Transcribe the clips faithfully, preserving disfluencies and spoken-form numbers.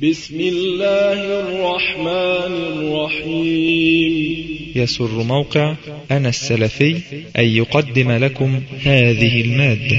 بسم الله الرحمن الرحيم. يسر موقع أنا السلفي أن يقدم لكم هذه المادة.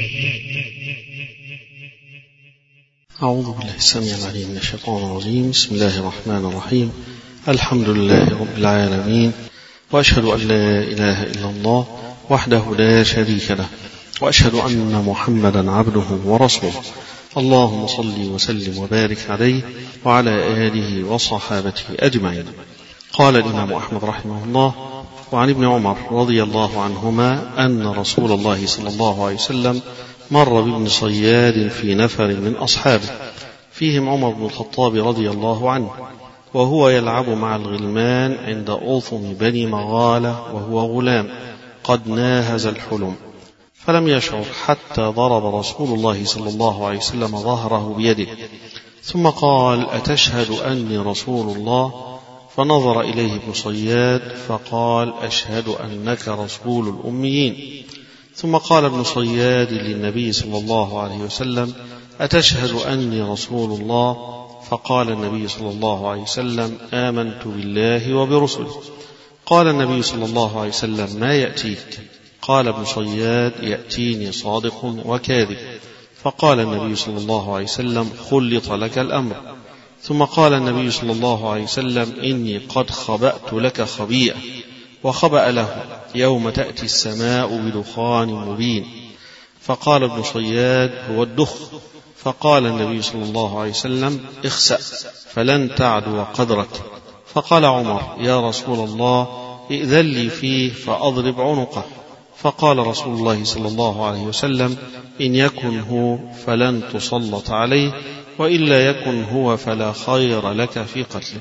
أعوذ بالله السميع العليم من الشيطان الرجيم. بسم الله الرحمن الرحيم. الحمد لله رب العالمين، وأشهد أن لا إله إلا الله وحده لا شريك له، وأشهد أن محمدا عبده ورسوله. اللهم صل وسلم وبارك عليه وعلى آله وصحابته أجمعين. قال الإمام أحمد رحمه الله: وعن ابن عمر رضي الله عنهما أن رسول الله صلى الله عليه وسلم مر بابن صياد في نفر من أصحابه، فيهم عمر بن الخطاب رضي الله عنه، وهو يلعب مع الغلمان عند أوطم بني مغالة وهو غلام قد ناهز الحلم، فلم يشعر حتى ضرب رسول الله صلى الله عليه وسلم ظهره بيده، ثم قال: أتشهد أني رسول الله؟ فنظر إليه ابن صياد فقال: أشهد أنك رسول الأميين. ثم قال ابن صياد للنبي صلى الله عليه وسلم: أتشهد أني رسول الله؟ فقال النبي صلى الله عليه وسلم: آمنت بالله وبرسله. قال النبي صلى الله عليه وسلم: ما يأتيك؟ قال ابن صياد: يأتيني صادق وكاذب. فقال النبي صلى الله عليه وسلم: خلط لك الأمر. ثم قال النبي صلى الله عليه وسلم: إني قد خبأت لك خبيئة. وخبأ له: يوم تأتي السماء بدخان مبين. فقال ابن صياد: هو الدخ. فقال النبي صلى الله عليه وسلم: اخسأ فلن تعدو قدرك. فقال عمر: يا رسول الله، ائذن لي فيه فأضرب عنقه. فقال رسول الله صلى الله عليه وسلم: إن يكن هو فلن تسلط عليه، وإلا يكن هو فلا خير لك في قتله.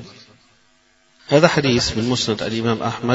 هذا حديث من مسند الإمام أحمد،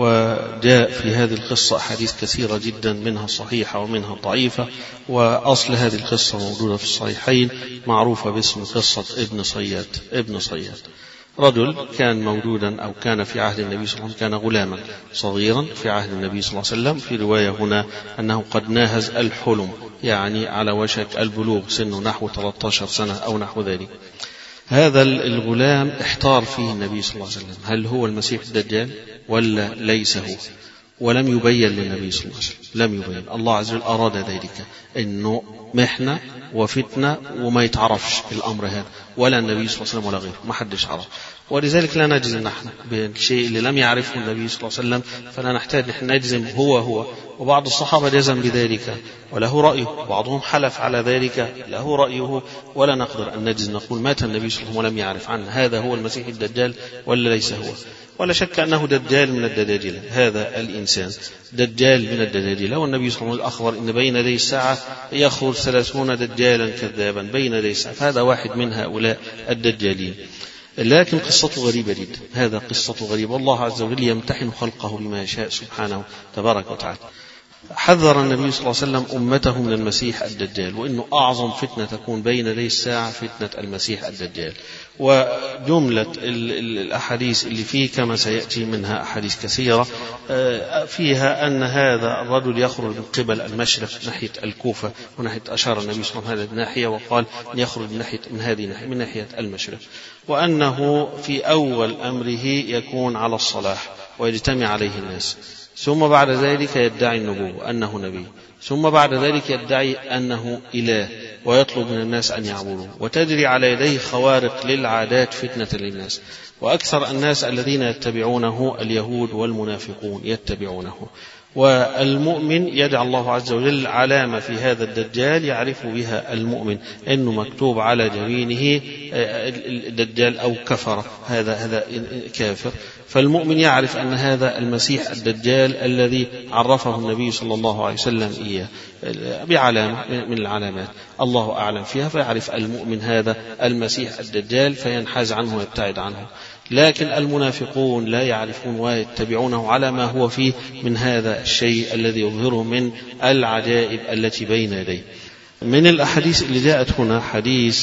وجاء في هذه القصة أحاديث كثيرة جدا، منها صحيحة ومنها ضعيفة، وأصل هذه القصة موجودة في الصحيحين، معروفة باسم قصة ابن صياد. ابن صياد رجل كان موجودا أو كان في عهد النبي صلى الله عليه وسلم، كان غلاما صغيرا في عهد النبي صلى الله عليه وسلم. في رواية هنا أنه قد ناهز الحلم، يعني على وشك البلوغ، سنه نحو ثلاثة عشر سنة أو نحو ذلك. هذا الغلام احتار فيه النبي صلى الله عليه وسلم، هل هو المسيح الدجال ولا ليس هو؟ ولم يبين للنبي صلى الله عليه وسلم، لم يبين. الله عز وجل أراد ذلك، إنه محنة وفتنة وما يتعرفش الأمر هذا، ولا النبي صلى الله عليه وسلم ولا غيره، ما حدش عرف. ولذلك لا نجزم نحن بالشيء اللي لم يعرفه النبي صلى الله عليه وسلم، فلا نحتاج نحن نجزم هو هو. وبعض الصحابة جزم بذلك وله رأيه، بعضهم حلف على ذلك له رأيه، ولا نقدر أن نجزم نقول مات النبي صلى الله عليه وسلم ولم يعرف عنه هذا هو المسيح الدجال ولا ليس هو. ولا شك أنه دجال من الدجاجلة، هذا الإنسان دجال من الدجاجلة. والنبي صلى الله عليه وسلم أخبر إن بين يدي الساعة يخرج ثلاثون دجالا كذابا بين يدي الساعة، فهذا واحد من هؤلاء الدجالين. لكن قصته غريبة جدا، هذا قصته غريبة، والله عز وجل يمتحن خلقه بما يشاء سبحانه تبارك وتعالى. حذر النبي صلى الله عليه وسلم أمته من المسيح الدجال، وإنه أعظم فتنة تكون بين يدي الساعة فتنة المسيح الدجال. وجملة الأحاديث اللي فيه كما سيأتي منها أحاديث كثيرة فيها أن هذا الرجل يخرج من قبل المشرق ناحية الكوفة، وناحية أشار النبي صلى الله عليه وسلم هذه الناحية، وقال يخرج من ناحية من هذه الناحية من ناحية المشرق، وأنه في أول أمره يكون على الصلاح ويجتمع عليه الناس، ثم بعد ذلك يدعي النبوة أنه نبي، ثم بعد ذلك يدعي أنه إله ويطلب من الناس أن يعبدوه، وتجري على يديه خوارق للعادات فتنة للناس. وأكثر الناس الذين يتبعونه اليهود والمنافقون يتبعونه. والمؤمن يدعى الله عز وجل علامة في هذا الدجال يعرف بها المؤمن، أنه مكتوب على جبينه الدجال أو كفر، هذا هذا كافر. فالمؤمن يعرف أن هذا المسيح الدجال الذي عرفه النبي صلى الله عليه وسلم إياه بعلامة من العلامات الله أعلم فيها، فيعرف المؤمن هذا المسيح الدجال فينحاز عنه ويبتعد عنه. لكن المنافقون لا يعرفون ويتبعونه على ما هو فيه من هذا الشيء الذي يظهره من العجائب التي بين يديه. من الأحاديث اللي جاءت هنا حديث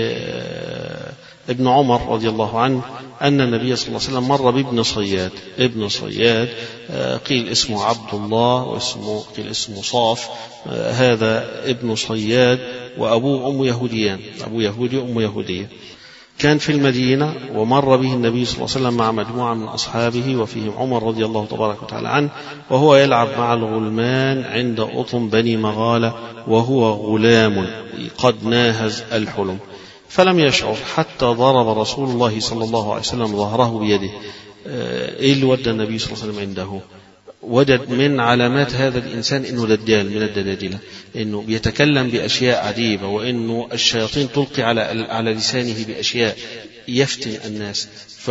لابن عمر رضي الله عنه أن النبي صلى الله عليه وسلم مر بابن صياد. ابن صياد قيل اسمه عبد الله واسمه قيل اسمه صاف. هذا ابن صياد وأبوه أم يهوديان، أبو يهودي وأم يهودية. كان في المدينة ومر به النبي صلى الله عليه وسلم مع مجموعة من أصحابه وفيهم عمر رضي الله تبارك وتعالى عنه، وهو يلعب مع الغلمان عند أطم بني مغالة وهو غلام قد ناهز الحلم، فلم يشعر حتى ضرب رسول الله صلى الله عليه وسلم ظهره بيده. إيه اللي ودى النبي صلى الله عليه وسلم عنده؟ وجد من علامات هذا الإنسان أنه دجال من الدجاجلة، أنه بيتكلم بأشياء عجيبة، وأنه الشياطين تلقي على على لسانه بأشياء يفتن الناس، ف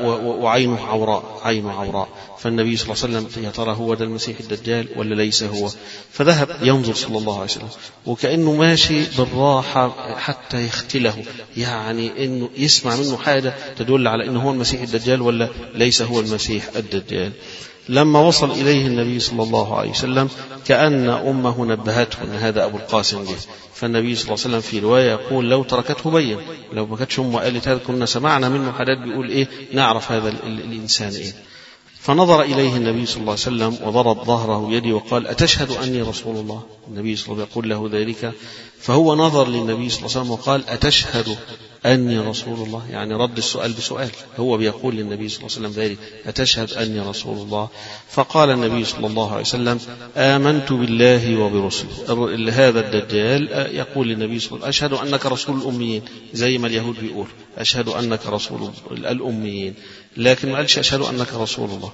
وعينه عوراء عينه عوراء فالنبي صلى الله عليه وسلم يا ترى هو ده المسيح الدجال ولا ليس هو؟ فذهب ينظر صلى الله عليه وسلم وكأنه ماشي بالراحة حتى يختله، يعني أنه يسمع منه حاجة تدل على أنه هو المسيح الدجال ولا ليس هو المسيح الدجال. لما وصل إليه النبي صلى الله عليه وسلم كأن أمه نبهته أن هذا أبو القاسم جه، فالنبي صلى الله عليه وسلم في رواية يقول لو تركته بين، لو ما كانتش أمه قالت هذا كنا سمعنا منه حاجات بيقول إيه نعرف هذا الإنسان إيه. فنظر إليه النبي صلى الله عليه وسلم وضرب ظهره بيده وقال أتشهد أني رسول الله؟ النبي صلى الله عليه وسلم يقول له ذلك، فهو نظر للنبي صلى الله عليه وسلم وقال أتشهد أني رسول الله؟ يعني رد السؤال بسؤال، هو بيقول للنبي صلى الله عليه وسلم ذلك أتشهد أني رسول الله؟ فقال النبي صلى الله عليه وسلم آمنت بالله وبرسله. هذا الدجال يقول للنبي صلى الله عليه وسلم أشهد أنك رسول الأميين، زي ما اليهود بيقول أشهد أنك رسول الأميين، لكن ما قالش أشهد أنك رسول الله.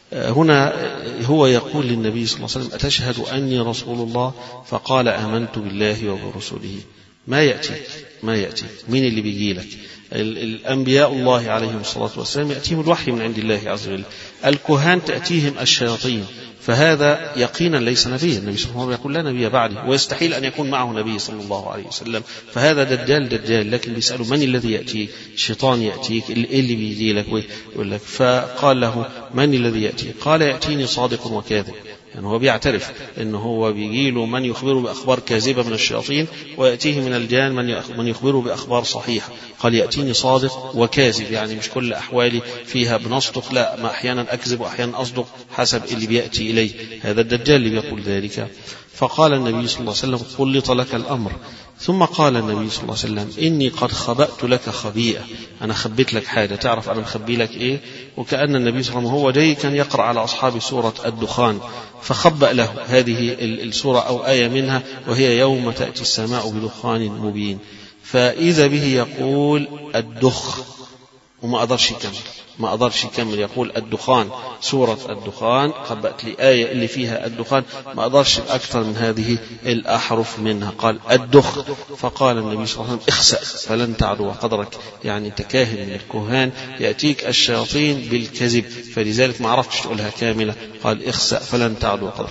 هنا هو يقول للنبي صلى الله عليه وسلم أتشهد أني رسول الله؟ فقال آمنت بالله وبرسله. ما يأتي ما يأتي مين اللي بيجي لك؟ الأنبياء الله عليهم الصلاة والسلام يأتيهم الوحي من عند الله عز وجل، الكهان تأتيهم الشياطين، فهذا يقينا ليس نبيا. النبي صلى الله عليه وسلم يقول لا نبي بعدي، ويستحيل أن يكون معه نبي صلى الله عليه وسلم، فهذا دجال دجال. لكن بيسألوا من الذي يأتيك؟ شيطان يأتيك، اللي بيجي لك ويقول لك. فقال له من الذي يأتيك؟ قال يأتيني صادق وكاذب، يعني هو بيعترف أنه هو بيجيله من يخبره بأخبار كاذبة من الشياطين، ويأتيه من الجان من يخبره بأخبار صحيحة. قال يأتيني صادق وكاذب، يعني مش كل أحوالي فيها بنصدق، لا، ما أحيانا أكذب وأحيانا أصدق حسب اللي بيأتي إليه. هذا الدجال اللي بيقول ذلك. فقال النبي صلى الله عليه وسلم قلت لك الأمر. ثم قال النبي صلى الله عليه وسلم إني قد خبأت لك خبيئة، أنا خبيت لك حاجة، تعرف أنا مخبي لك إيه؟ وكأن النبي صلى الله عليه وسلم هو جاي كان يقرأ على أصحاب سورة الدخان، فخبأ له هذه السورة أو آية منها، وهي يوم تأتي السماء بدخان مبين. فإذا به يقول الدخ، وما أقدرش يكمل ما أقدرش يكمل يقول الدخان، سورة الدخان، خبأت لي آية اللي فيها الدخان، ما أقدرش أكثر من هذه الأحرف منها. قال الدخ، فقال النبي صلى الله عليه وسلم اخسأ فلن تعدو قدرك، يعني تكاهن من الكهان، يأتيك الشياطين بالكذب، فلذلك ما عرفتش تقولها كاملة. قال اخسأ فلن تعدو قدرك.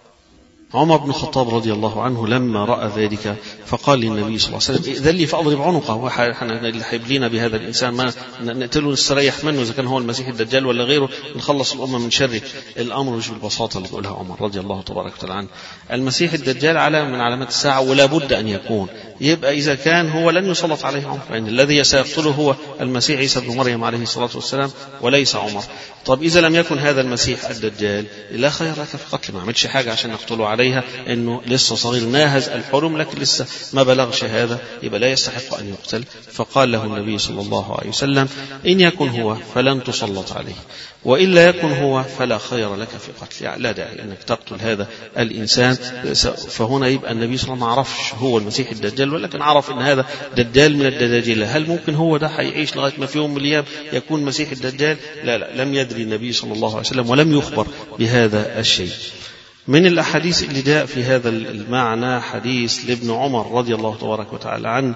عمر بن الخطاب رضي الله عنه لما رأى ذلك فقال للنبي صلى الله عليه وسلم ائذن لي فأضرب عنقه، هو اللي حيبلينا بهذا الإنسان، ما نقتله نستريح منه إذا كان هو المسيح الدجال ولا غيره، نخلص الأمة من شره. الأمر مش بالبساطة اللي بيقولها عمر رضي الله تبارك وتعالى عنه. المسيح الدجال علامة من علامات الساعة، ولا بد أن يكون. يبقى إذا كان هو لن يسلط عليه عمر، يعني الذي سيقتله هو المسيح عيسى بن مريم عليه الصلاة والسلام وليس عمر. طب إذا لم يكن هذا المسيح الدجال لا خير لك في قتله، ما عملش حاجة عشان نقتله عليها، إنه لسه صغير ناهز الحرم لكن لسه ما بلغش هذا، يبقى لا يستحق أن يقتل. فقال له النبي صلى الله عليه وسلم إن يكن هو فلن تسلط عليه، وإلا يكن هو فلا خير لك في قتله، يعني لا داعي أنك تقتل هذا الإنسان. فهنا يبقى النبي صلى الله عليه وسلم ما عرفش هو المسيح الدجال، ولكن عرف أن هذا دجال من الدجاجلة. هل ممكن هو ده حيعيش لغاية ما في يوم من الأيام يكون مسيح الدجال؟ لا لا، لم يدري النبي صلى الله عليه وسلم ولم يخبر بهذا الشيء. من الأحاديث اللي جاء في هذا المعنى حديث لابن عمر رضي الله تبارك وتعالى عنه،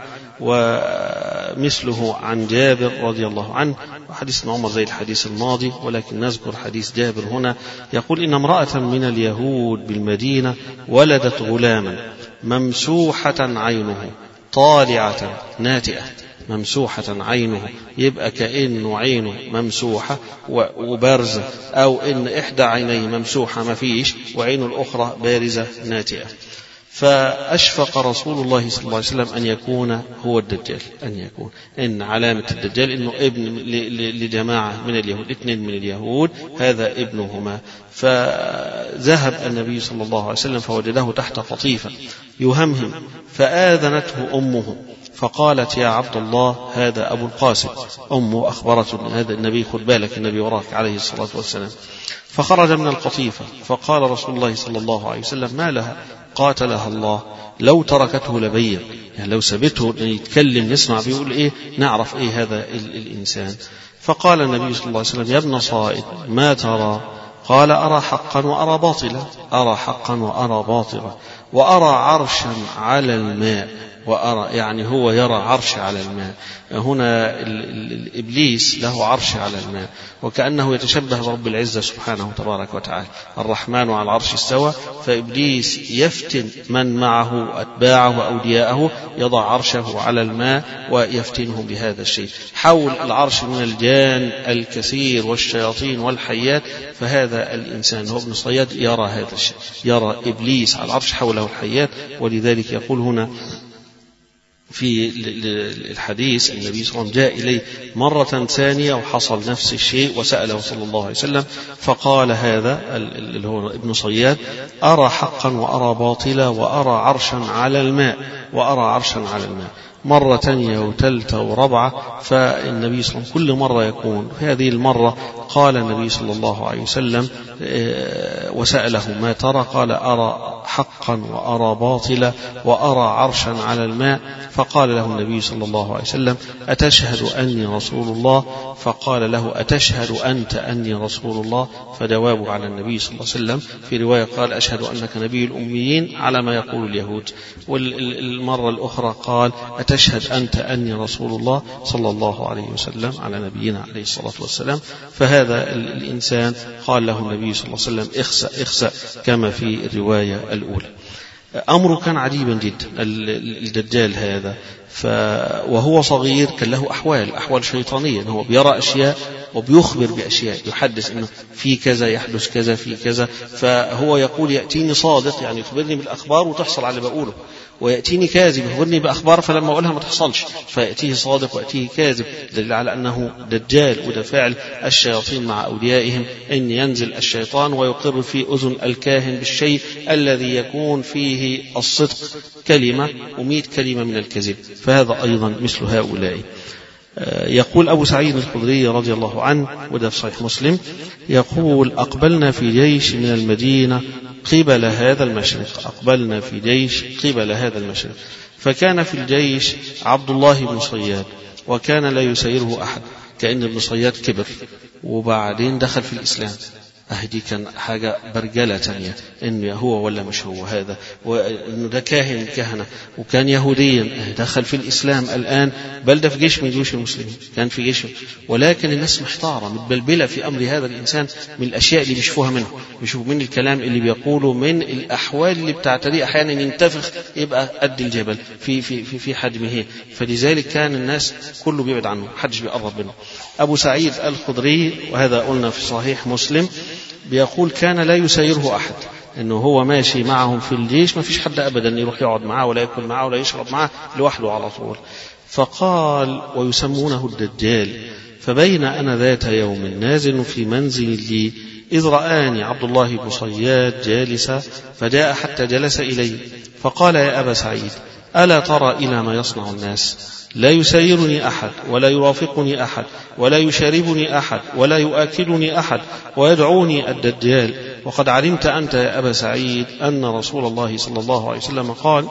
ومثله عن جابر رضي الله عنه، وحديث ابن عمر زي الحديث الماضي، ولكن نذكر حديث جابر هنا. يقول إن امرأة من اليهود بالمدينة ولدت غلاما ممسوحة عينه طالعة ناتئة. ممسوحة عينه، يبقى كأنه عينه ممسوحة وبارزة، أو إن إحدى عينيه ممسوحة ما فيش وعينه الأخرى بارزة ناتئة. فأشفق رسول الله صلى الله عليه وسلم أن يكون هو الدجال، أن يكون إن علامة الدجال إنه ابن لجماعة من اليهود، اثنين من اليهود هذا ابنهما. فذهب النبي صلى الله عليه وسلم فوجده تحت قطيفة يهمهم، فآذنته أمه فقالت يا عبد الله هذا أبو القاسم. أمه أخبرته هذا النبي، خد بالك النبي وراك عليه الصلاة والسلام. فخرج من القطيفة فقال رسول الله صلى الله عليه وسلم ما لها؟ قاتلها الله، لو تركته لبين، يعني لو سبته يتكلم نسمع بيقول إيه نعرف إيه هذا الإنسان. فقال النبي صلى الله عليه وسلم يا ابن صائد ما ترى؟ قال أرى حقا وأرى باطلا، أرى حقا وأرى باطلا، وأرى عرشا على الماء، وأرى يعني هو يرى عرش على الماء. هنا الإبليس له عرش على الماء، وكأنه يتشبه برب العزة سبحانه تبارك وتعالى. الرحمن على العرش استوى، فإبليس يفتن من معه أتباعه وأولياءه، يضع عرشه على الماء ويفتنهم بهذا الشيء. حول العرش من الجان الكثير والشياطين والحيات، فهذا الإنسان هو ابن صياد يرى هذا الشيء، يرى إبليس على العرش حوله الحيات. ولذلك يقول هنا في الحديث النبي صلى الله عليه وسلم جاء إليه مرة ثانية وحصل نفس الشيء وسأله صلى الله عليه وسلم، فقال هذا اللي هو ابن صياد أرى حقا وأرى باطلا وأرى عرشا على الماء، وأرى عرشا على الماء. مرة ثانية وثالثة ورابعة. فالنبي صلى الله عليه وسلم كل مرة يكون في هذه المرة قال النبي صلى الله عليه وسلم وسأله ما ترى؟ قال أرى حقا وأرى باطلا وأرى عرشا على الماء. فقال له النبي صلى الله عليه وسلم أتشهد أني رسول الله؟ فقال له أتشهد أنت أني رسول الله؟ فجوابه على النبي صلى الله عليه وسلم في رواية قال أشهد أنك نبي الأميين على ما يقول اليهود. والمرة الأخرى قال أتشهد أنت أني رسول الله صلى الله عليه وسلم على نبينا عليه الصلاة والسلام. فهذا الإنسان قال له النبي صلى الله عليه وسلم اخسأ اخسأ كما في الرواية الأولى. أمره كان عجيبا جدا الدجال هذا. وهو صغير كان له أحوال أحوال شيطانية، هو بيرى أشياء وبيخبر بأشياء، يحدث إنه في كذا يحدث كذا في كذا. فهو يقول يأتيني صادق يعني يخبرني بالأخبار وتحصل على بقوله، ويأتيني كاذب يخبرني بأخبار فلما أقولها ما تحصلش، فيأتيه صادق ويأتيه كاذب، دليل على أنه دجال. وده فعل الشياطين مع أوليائهم، إن ينزل الشيطان ويقر في أذن الكاهن بالشيء الذي يكون فيه الصدق كلمة ومئة كلمة من الكذب، فهذا أيضا مثل هؤلاء. يقول أبو سعيد الخدري رضي الله عنه وده في صحيح مسلم يقول أقبلنا في جيش من المدينة قبل هذا المشرق، أقبلنا في جيش قبل هذا المشرق، فكان في الجيش عبد الله بن صياد وكان لا يسيره أحد، كأن ابن صياد كبر وبعدين دخل في الإسلام. أهدي كان حاجة برجلة تانية، إنه هو ولا مش هو هذا، وإنه ده كاهن كهنة وكان يهوديا دخل في الإسلام الآن، بل ده في جيش من جيوش المسلمين، كان في جيش. ولكن الناس محتارة متبلبلة في أمر هذا الإنسان من الأشياء اللي بيشوفوها منه، بيشوفوا من الكلام اللي بيقوله، من الأحوال اللي بتعتريه أحيانا ينتفخ يبقى قد الجبل في في في, في حجمه. فلذلك كان الناس كله بيبعد عنه، محدش بيقرب منه. أبو سعيد الخدري وهذا قلنا في صحيح مسلم بيقول كان لا يسيره أحد، إنه هو ماشي معهم في الجيش ما فيش حد أبدا يروح يقعد معه ولا يأكل معه ولا يشرب معه، لوحده على طول. فقال ويسمونه الدجال. فبين أنا ذات يوم نازل في منزل لي إذ رآني عبد الله بن صياد جالسا، فجاء حتى جلس إلي فقال يا أبا سعيد ألا ترى إلى ما يصنع الناس؟ لا يسيرني أحد ولا يرافقني أحد ولا يشاربني أحد ولا يؤكلني أحد ويدعوني الدجال، وقد علمت أنت يا أبا سعيد أن رسول الله صلى الله عليه وسلم قال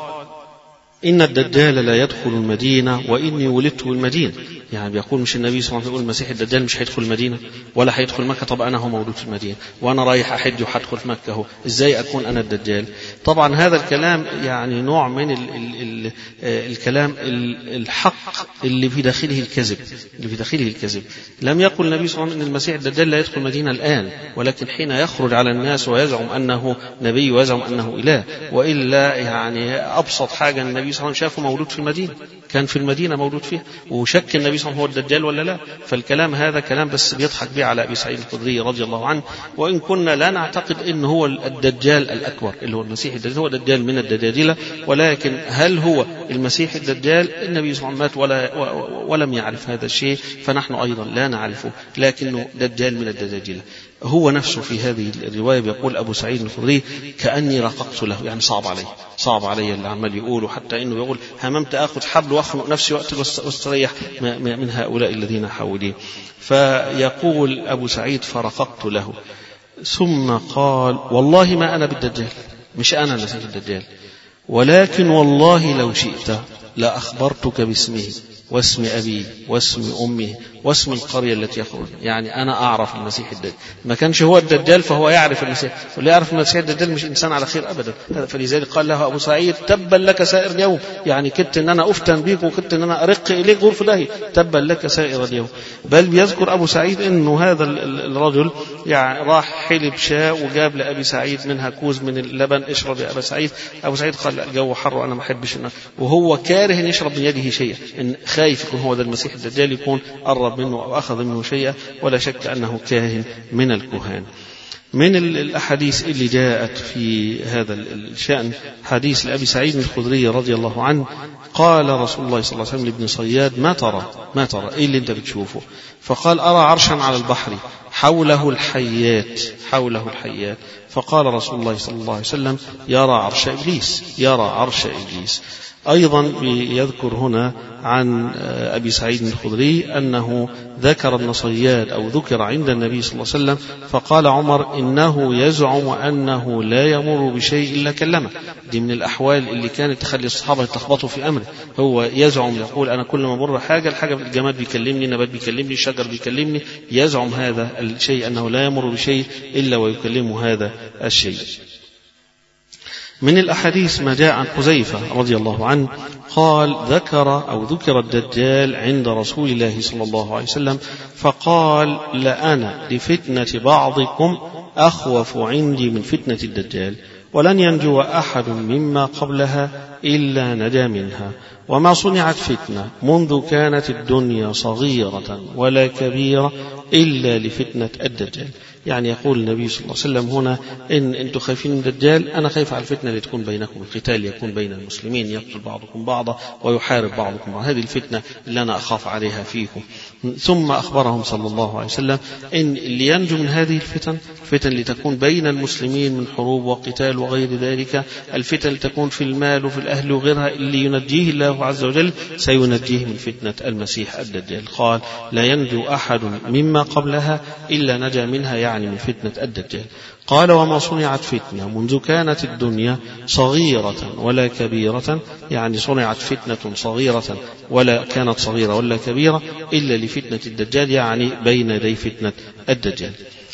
إن الدجال لا يدخل المدينة وإني ولدت بالمدينة. يعني بيقول مش النبي صلى الله عليه وسلم يقول المسيح الدجال مش هيدخل المدينة ولا هيدخل مكة؟ طب أنا هو مولود في المدينة وأنا رايح أحج وهدخل في مكة، هو إزاي أكون أنا الدجال؟ طبعا هذا الكلام يعني نوع من ال ال ال الكلام الحق اللي في داخله الكذب، اللي في داخله الكذب. لم يقل النبي صلى الله عليه وسلم إن المسيح الدجال لا يدخل المدينة الآن، ولكن حين يخرج على الناس ويزعم أنه نبي ويزعم أنه إله. وإلا يعني أبسط حاجة النبي النبي صلى الله عليه وسلم شافه مولود في المدينة، كان في المدينة مولود فيها، وشك النبي صلى الله عليه وسلم هو الدجال ولا لا. فالكلام هذا كلام بس بيضحك به على أبي سعيد الخدري رضي الله عنه. وإن كنا لا نعتقد إن هو الدجال الأكبر اللي هو المسيح الدجال، هو دجال من الدجاجلة، ولكن هل هو المسيح الدجال؟ النبي صلى الله عليه وسلم مات ولا ولم يعرف هذا الشيء، فنحن أيضا لا نعرفه، لكنه دجال من الدجاجلة. هو نفسه في هذه الرواية بيقول أبو سعيد الخدري كأني رققت له، يعني صعب علي صعب علي اللي عمال يقوله، حتى إنه يقول هممت أخذ حبل وأخنق نفسي وقت واستريح من هؤلاء الذين حولي. فيقول أبو سعيد فرققت له، ثم قال والله ما أنا بالدجال، مش أنا المسيح الدجال، ولكن والله لو شئت لأخبرتك باسمه واسم أبي واسم أمه واسم القرية التي يخرج. يعني أنا أعرف المسيح الدجال، ما كانش هو الدجال فهو يعرف المسيح، واللي يعرف المسيح الدجال مش إنسان على خير أبدا. فلذلك قال له أبو سعيد تبا لك سائر اليوم، يعني كدت أن أنا أفتن بيك وكدت أن أنا أرق إليك غرف دهي، تبا لك سائر اليوم. بل بيذكر أبو سعيد أنه هذا الرجل يعني راح حلب شاء وجاب لأبي سعيد منها كوز من اللبن، اشرب يا أبا سعيد. أبو سعيد قال الجو حر وأنا ما أحبش، وهو كاره أن يشرب من يده شيئا، إن خايف يكون هو ده المسيح الدجال يكون قرب منه أو أخذ منه شيئا، ولا شك أنه كاهن من الكهان. من الأحاديث اللي جاءت في هذا الشأن حديث لأبي سعيد الخدري رضي الله عنه، قال رسول الله صلى الله عليه وسلم لابن صياد ما ترى ما ترى إيه اللي أنت بتشوفه؟ فقال أرى عرشا على البحر حوله الحيات حوله الحيات. فقال رسول الله صلى الله عليه وسلم يرى عرش إبليس يرى عرش إبليس. أيضا يذكر هنا عن أبي سعيد الخدري أنه ذكر ابن صياد أو ذكر عند النبي صلى الله عليه وسلم فقال عمر إنه يزعم أنه لا يمر بشيء إلا كلمه. دي من الأحوال اللي كانت تخلي الصحابة يتلخبطوا في أمره. هو يزعم يقول أنا كل ما مر حاجة الحاجة الجماد بيكلمني، النبات بيكلمني، الشجر بيكلمني، يزعم هذا الشيء أنه لا يمر بشيء إلا ويكلمه هذا الشيء. من الأحاديث ما جاء عن حذيفة رضي الله عنه قال ذكر أو ذكر الدجال عند رسول الله صلى الله عليه وسلم فقال لأنا لفتنة بعضكم أخوف عندي من فتنة الدجال، ولن ينجو أحد مما قبلها إلا نجا منها، وما صنعت فتنة منذ كانت الدنيا صغيرة ولا كبيرة إلا لفتنة الدجال. يعني يقول النبي صلى الله عليه وسلم هنا إن أنتم خايفين من الدجال، أنا خايف على الفتنة اللي تكون بينكم، القتال يكون بين المسلمين، يقتل بعضكم بعضا ويحارب بعضكم بعضا، هذه الفتنة اللي أنا أخاف عليها فيكم. ثم أخبرهم صلى الله عليه وسلم إن اللي ينجو من هذه الفتن، الفتن اللي تكون بين المسلمين من حروب وقتال وغير ذلك، الفتن اللي تكون في المال وفي الأهل وغيرها، اللي ينجيه الله عز وجل سينجيه من فتنة المسيح الدجال. قال لا ينجو أحد مما قبلها إلا نجا منها، يعني من فتنة الدجال. قال وما صنعت فتنة منذ كانت الدنيا صغيرة ولا كبيرة، يعني صنعت فتنة صغيرة ولا كانت صغيرة ولا كبيرة إلا لفتنة الدجال، يعني بين يدي فتنة الدجال.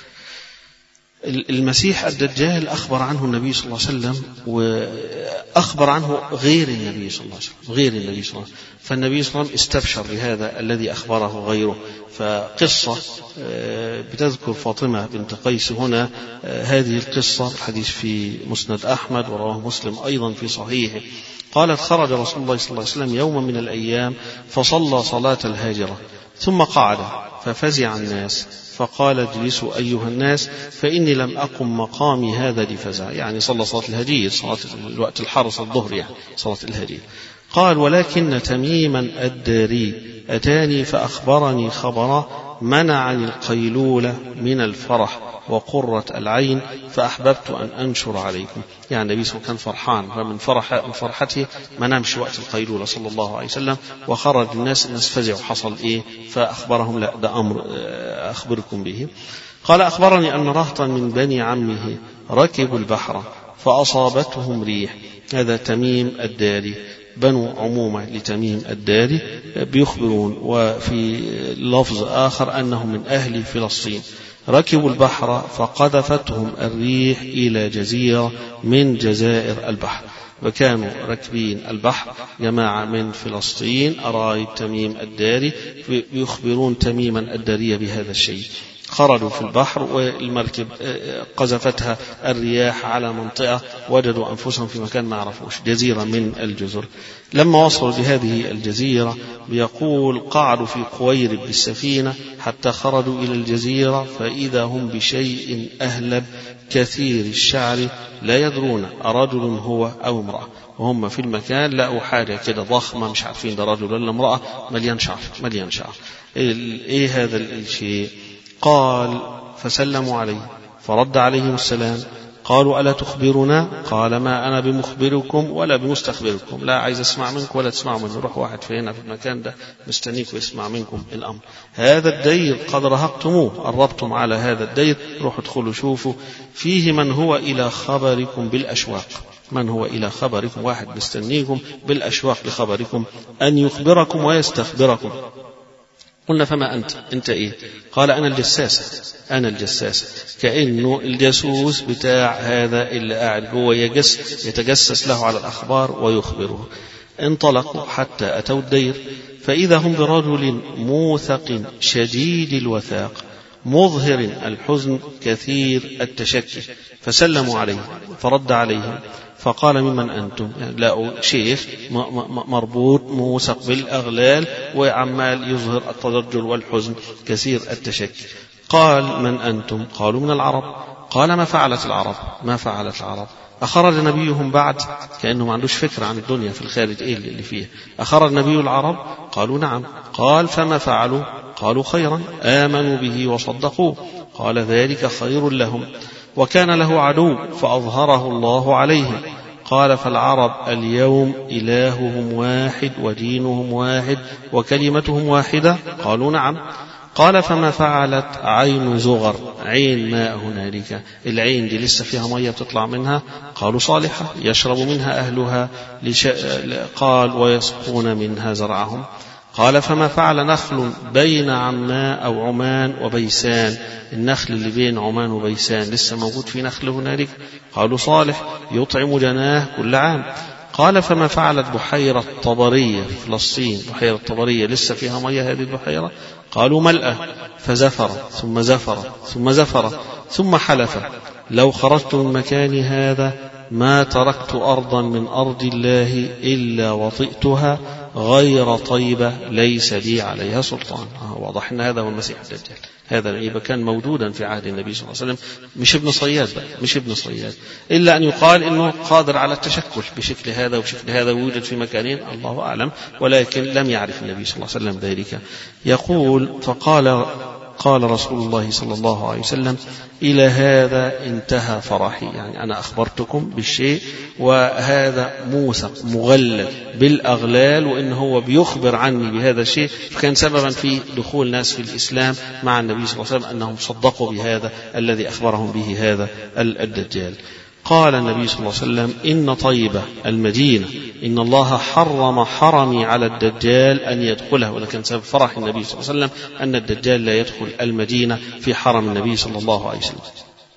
المسيح الدجال أخبر عنه النبي صلى الله عليه وسلم، وأخبر عنه غير النبي صلى الله عليه وسلم غير النبي صلى الله عليه وسلم فالنبي صلى الله عليه وسلم استبشر بهذا الذي أخبره غيره. فقصة بتذكر فاطمة بنت قيس هنا هذه القصة، الحديث في مسند أحمد ورواه مسلم أيضا في صحيحه. قالت خرج رسول الله صلى الله عليه وسلم يوما من الأيام فصلى صلاة الهاجرة ثم قعد ففزع الناس فقال اجلسوا أيها الناس فإني لم أقم مقامي هذا لفزع، يعني صلى صلاة الهجير، صلاة الوقت الحر، صلاة الظهر، يعني صلاة الهجير. قال ولكن تميما الداري أتاني فأخبرني خبرا منعني القيلولة من الفرح وقرة العين فأحببت أن أنشر عليكم. يعني النبي صلى الله عليه وسلم كان فرحان، فمن فرح من فرحته ما نامش وقت القيلولة صلى الله عليه وسلم، وخرج الناس الناس فزعوا، حصل إيه؟ فأخبرهم لا ده أمر أخبركم به. قال أخبرني أن رهطا من بني عمه ركبوا البحر فأصابتهم ريح. هذا تميم الداري، بنو عمومة لتميم الداري بيخبرون، وفي لفظ آخر أنهم من أهل فلسطين. ركبوا البحر فقذفتهم الريح إلى جزيرة من جزائر البحر، وكانوا ركبين البحر جماعة من فلسطين أرايب تميم الداري، يخبرون تميما الداري بهذا الشيء. خرجوا في البحر والمركب قذفتها الرياح على منطقة وجدوا أنفسهم في مكان ما عرفوش، جزيرة من الجزر. لما وصلوا لهذه الجزيرة بيقول قعدوا في قويرب بالسفينة حتى خرجوا إلى الجزيرة فإذا هم بشيء أهلب كثير الشعر لا يدرون أرجل هو أو امرأة، وهم في المكان لقوا حاجة كده ضخمة مش عارفين ده رجل ولا امرأة، مليان شعر مليان شعر. إيه هذا الشيء؟ قال فسلموا عليه فرد عليهم السلام. قالوا ألا تخبرنا؟ قال ما أنا بمخبركم ولا بمستخبركم، لا عايز أسمع منكم ولا تسمعوا منه، روح واحد فينا في المكان ده مستنيك ويسمع منكم الأمر. هذا الدير قد رهقتموه، قربتم على هذا الدير، روحوا ادخلوا شوفوا فيه من هو إلى خبركم بالأشواق، من هو إلى خبركم، واحد مستنيكم بالأشواق لخبركم أن يخبركم ويستخبركم. قلنا فما أنت؟ أنت إيه؟ قال أنا الجساس، أنا الجساس، كأنه الجاسوس بتاع هذا اللي قاعد جوه يجس يتجسس له على الأخبار ويخبره. انطلقوا حتى أتوا الدير فإذا هم برجل موثق شديد الوثاق مظهر الحزن كثير التشكي، فسلموا عليه فرد عليهم فقال ممن أنتم؟ يعني لقوا شيخ مربوط موثق بالأغلال وعمال يظهر التضجر والحزن كثير التشكي. قال من أنتم؟ قالوا من العرب. قال ما فعلت العرب؟ ما فعلت العرب؟ أخرج نبيهم بعد؟ كأنه ما عندوش فكرة عن الدنيا في الخارج إيه اللي فيها. أخرج نبي العرب؟ قالوا نعم. قال فما فعلوا؟ قالوا خيرا آمنوا به وصدقوه. قال ذلك خير لهم، وكان له عدو فأظهره الله عليهم. قال فالعرب اليوم إلههم واحد ودينهم واحد وكلمتهم واحدة؟ قالوا نعم. قال فما فعلت عين زغر؟ عين ماء هنالك، العين دي لسه فيها مية تطلع منها؟ قالوا صالحة يشرب منها أهلها. لش... قال ويسقون منها زرعهم. قال فما فعل نخل بين عماء أو عمان وبيسان؟ النخل اللي بين عمان وبيسان لسه موجود في نخل هنالك؟ قالوا صالح يطعم جناه كل عام. قال فما فعلت بحيرة طبرية في فلسطين؟ بحيرة طبرية لسه فيها مياه هذه البحيرة؟ قالوا ملأة. فزفر ثم زفر ثم زفر ثم حلف لو خرجت من مكان هذا ما تركت أرضا من أرض الله إلا وطئتها غير طيبة ليس لي عليها سلطان. واضح أن هذا هو المسيح الدجال، هذا يبقى كان موجودا في عهد النبي صلى الله عليه وسلم، مش ابن صياد بقى، مش ابن صياد، إلا أن يقال إنه قادر على التشكل بشكل هذا وبشكل هذا ويوجد في مكانين الله أعلم، ولكن لم يعرف النبي صلى الله عليه وسلم ذلك. يقول فقال قال رسول الله صلى الله عليه وسلم إلى هذا انتهى فرحي، يعني أنا أخبرتكم بالشيء وهذا موثق مغلل بالأغلال وإن هو بيخبر عني بهذا الشيء، فكان سببا في دخول ناس في الإسلام مع النبي صلى الله عليه وسلم أنهم صدقوا بهذا الذي أخبرهم به هذا الدجال. قال النبي صلى الله عليه وسلم إن طيبة المدينة إن الله حرم حرمي على الدجال أن يدخله، ولكن سبب فرح النبي صلى الله عليه وسلم أن الدجال لا يدخل المدينة في حرم النبي صلى الله عليه وسلم.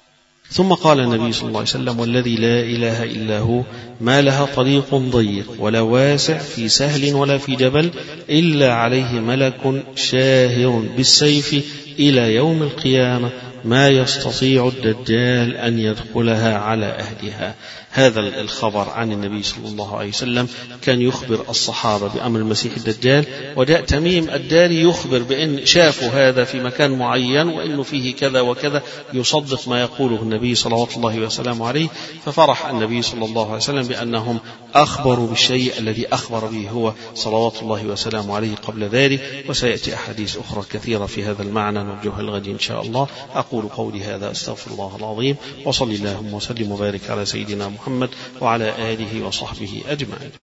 ثم قال النبي صلى الله عليه وسلم والذي لا إله إلا هو ما لها طريق ضيق ولا واسع في سهل ولا في جبل إلا عليه ملك شاهر بالسيف إلى يوم القيامة ما يستطيع الدجال أن يدخلها على أهلها. هذا الخبر عن النبي صلى الله عليه وسلم كان يخبر الصحابة بأمر المسيح الدجال، وجاء تميم الداري يخبر بأن شافوا هذا في مكان معين وأنه فيه كذا وكذا، يصدق ما يقوله النبي صلوات الله وسلامه عليه، ففرح النبي صلى الله عليه وسلم بأنهم أخبروا بالشيء الذي أخبر به هو صلوات الله وسلامه عليه قبل ذلك. وسيأتي أحاديث أخرى كثيرة في هذا المعنى نرجوها الغد إن شاء الله. أقول قولي هذا أستغفر الله العظيم، وصلي اللهم وسلم وبارك على سيدنا محمد وعلى آله وصحبه أجمعين.